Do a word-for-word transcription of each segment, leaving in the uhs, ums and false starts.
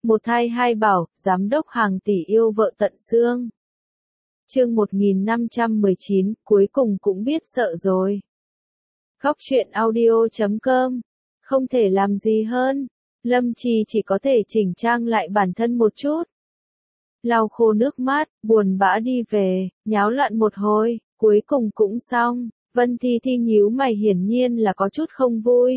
Một thai hai bảo, giám đốc hàng tỷ yêu vợ tận xương. Chương một nghìn năm trăm mười chín, cuối cùng cũng biết sợ rồi. Góc truyện audio chấm com. Không thể làm gì hơn. Lâm Chi chỉ có thể chỉnh trang lại bản thân một chút. Lau khô nước mắt, buồn bã đi về, nháo loạn một hồi, cuối cùng cũng xong. Vân Thi Thi nhíu mày, hiển nhiên là có chút không vui.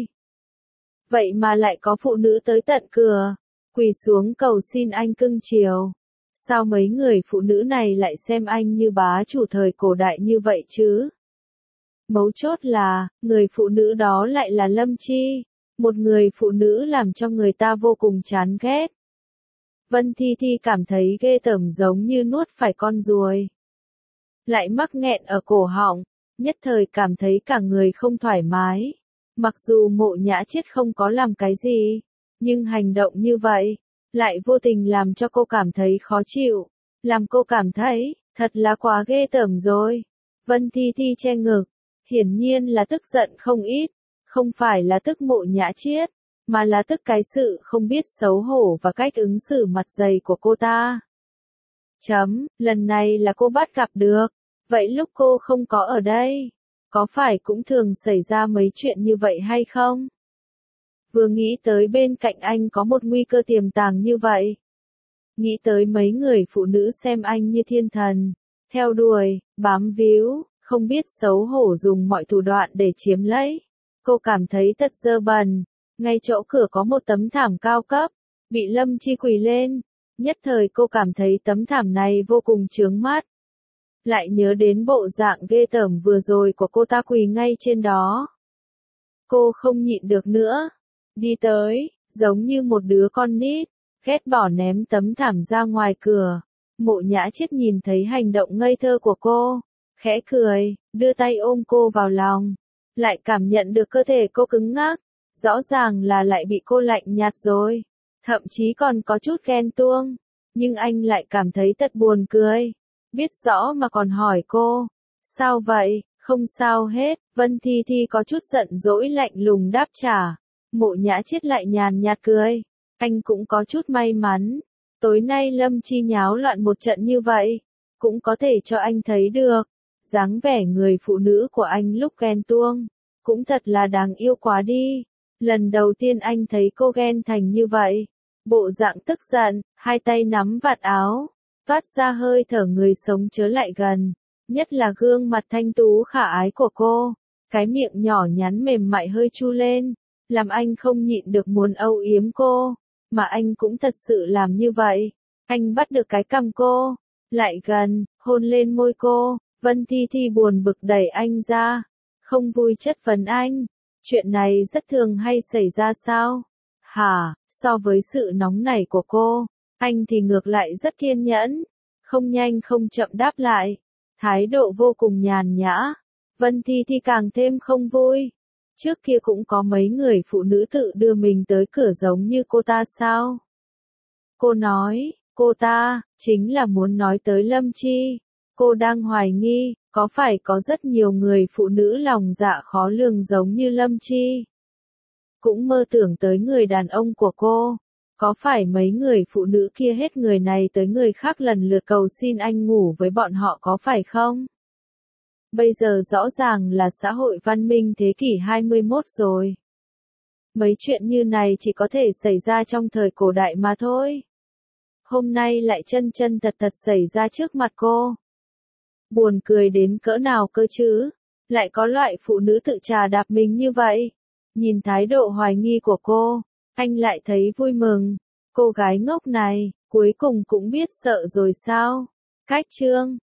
Vậy mà lại có phụ nữ tới tận cửa, quỳ xuống cầu xin anh cưng chiều. Sao mấy người phụ nữ này lại xem anh như bá chủ thời cổ đại như vậy chứ? Mấu chốt là, người phụ nữ đó lại là Lâm Chi, một người phụ nữ làm cho người ta vô cùng chán ghét. Vân Thi Thi cảm thấy ghê tởm, giống như nuốt phải con ruồi. Lại mắc nghẹn ở cổ họng, nhất thời cảm thấy cả người không thoải mái. Mặc dù Mộ Nhã Chiết không có làm cái gì, nhưng hành động như vậy, lại vô tình làm cho cô cảm thấy khó chịu. Làm cô cảm thấy, thật là quá ghê tởm rồi. Vân Thi Thi che ngực, hiển nhiên là tức giận không ít. Không phải là tức Mộ Nhã Chiết, mà là tức cái sự không biết xấu hổ và cách ứng xử mặt dày của cô ta. Chấm, lần này là cô bắt gặp được. Vậy lúc cô không có ở đây, có phải cũng thường xảy ra mấy chuyện như vậy hay không? Vừa nghĩ tới bên cạnh anh có một nguy cơ tiềm tàng như vậy. Nghĩ tới mấy người phụ nữ xem anh như thiên thần, theo đuổi, bám víu, không biết xấu hổ dùng mọi thủ đoạn để chiếm lấy. Cô cảm thấy thật dơ bẩn. Ngay chỗ cửa có một tấm thảm cao cấp, bị Lâm Chi quỳ lên. Nhất thời cô cảm thấy tấm thảm này vô cùng chướng mắt. Lại nhớ đến bộ dạng ghê tởm vừa rồi của cô ta quỳ ngay trên đó. Cô không nhịn được nữa. Đi tới, giống như một đứa con nít, ghét bỏ ném tấm thảm ra ngoài cửa. Mộ Nhã Chiết nhìn thấy hành động ngây thơ của cô, khẽ cười, đưa tay ôm cô vào lòng. Lại cảm nhận được cơ thể cô cứng ngắc, rõ ràng là lại bị cô lạnh nhạt rồi. Thậm chí còn có chút ghen tuông, nhưng anh lại cảm thấy thật buồn cười. Biết rõ mà còn hỏi cô, sao vậy? Không sao hết. Vân Thi Thi có chút giận dỗi lạnh lùng đáp trả. Mộ Nhã Chiết lại nhàn nhạt cười. Anh cũng có chút may mắn. Tối nay Lâm Chi nháo loạn một trận như vậy, cũng có thể cho anh thấy được. Dáng vẻ người phụ nữ của anh lúc ghen tuông, cũng thật là đáng yêu quá đi. Lần đầu tiên anh thấy cô ghen thành như vậy. Bộ dạng tức giận, hai tay nắm vạt áo, toát ra hơi thở người sống chớ lại gần. Nhất là gương mặt thanh tú khả ái của cô. Cái miệng nhỏ nhắn mềm mại hơi chu lên, làm anh không nhịn được muốn âu yếm cô. Mà anh cũng thật sự làm như vậy. Anh bắt được cái cằm cô, lại gần, hôn lên môi cô. Vân Thi Thi buồn bực đẩy anh ra, không vui chất vấn anh. Chuyện này rất thường hay xảy ra sao? Hả, so với sự nóng nảy của cô, anh thì ngược lại rất kiên nhẫn, không nhanh không chậm đáp lại, thái độ vô cùng nhàn nhã. Vân Thi Thi càng thêm không vui. Trước kia cũng có mấy người phụ nữ tự đưa mình tới cửa giống như cô ta sao? Cô nói, cô ta, chính là muốn nói tới Lâm Chi. Cô đang hoài nghi, có phải có rất nhiều người phụ nữ lòng dạ khó lường giống như Lâm Chi? Cũng mơ tưởng tới người đàn ông của cô. Có phải mấy người phụ nữ kia hết người này tới người khác lần lượt cầu xin anh ngủ với bọn họ có phải không? Bây giờ rõ ràng là xã hội văn minh thế kỷ hai mươi mốt rồi. Mấy chuyện như này chỉ có thể xảy ra trong thời cổ đại mà thôi. Hôm nay lại chân chân thật thật xảy ra trước mặt cô. Buồn cười đến cỡ nào cơ chứ? Lại có loại phụ nữ tự trà đạp mình như vậy. Nhìn thái độ hoài nghi của cô, anh lại thấy vui mừng. Cô gái ngốc này, cuối cùng cũng biết sợ rồi sao? Cách chương